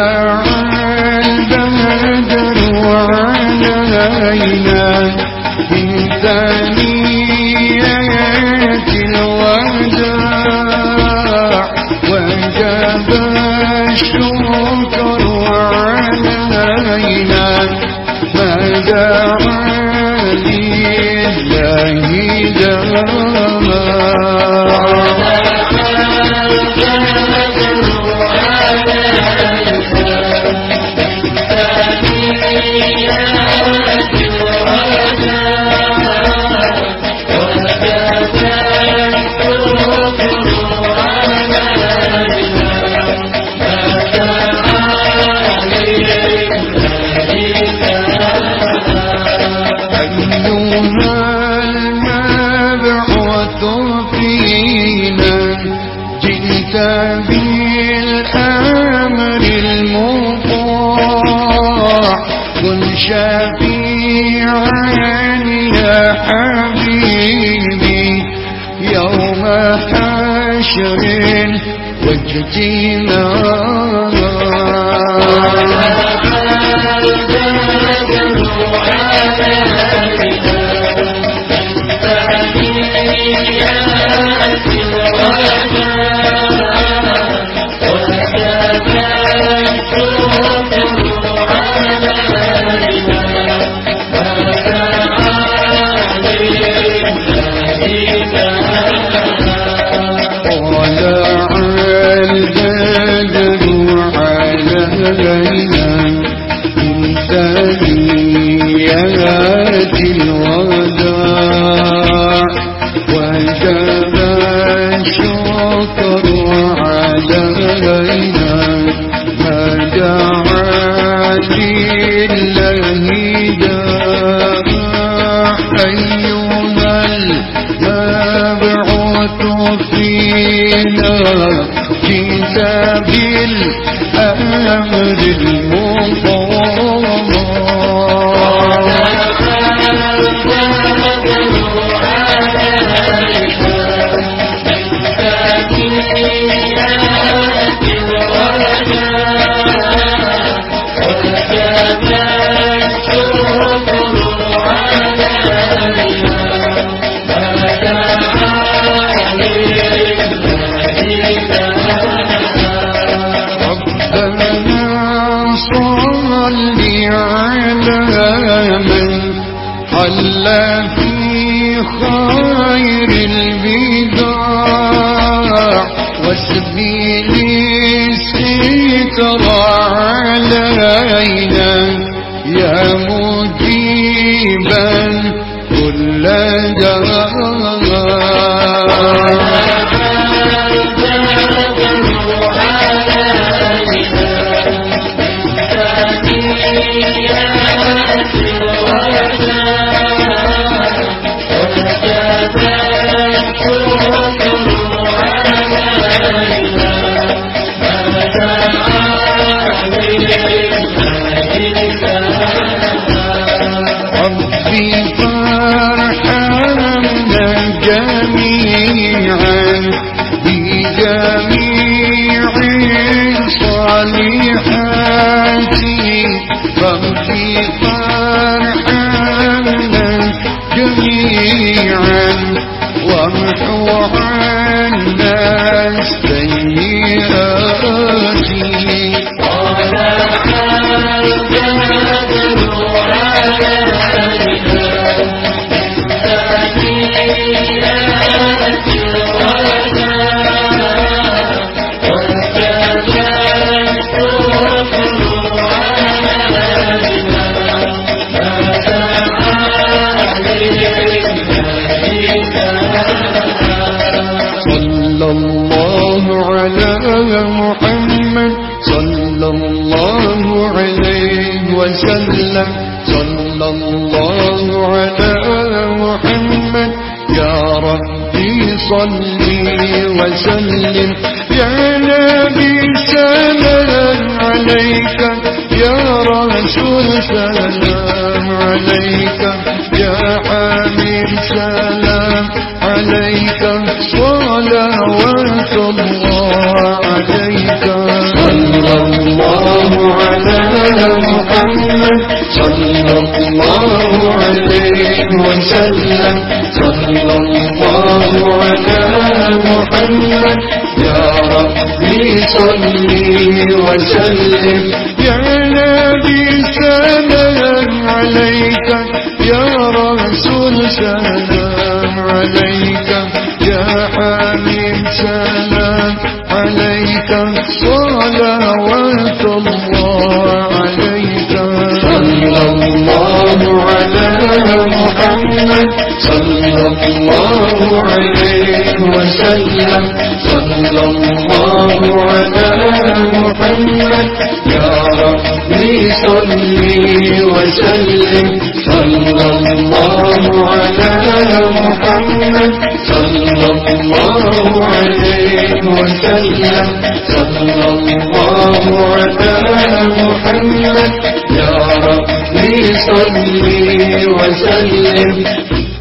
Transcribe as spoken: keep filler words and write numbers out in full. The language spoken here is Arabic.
البدر علينا من ثنيات الوداع وجب الشكر علينا ما دعا لله بالأمر المطاع كن شفيعا يا حبيبي يوم حشر واجتماع بالأمر حل في خير البداع وسبيل الستر علينا يا مجيبا كل داع وسلم صلى الله على محمد يا ربي صلي وسلم يا نبي سلام عليك يا رسول سلام عليك يا حبيب سلام عليك صلوات الله عليك صلى الله صلى الله عليه وسلم صلى الله على محمد يا ربي صلي وسلم يا نبي سلام عليك يا رسول سلام عليك يا حبيب سلام عليك صلوات الله عليك صلى الله على محمد صلى الله عليه وسلم صلى الله على محمد يا ربي صلي وسلم صلى الله على محمد صلى الله عليه وسلم صلى الله على محمد يا ربي صلي وسلم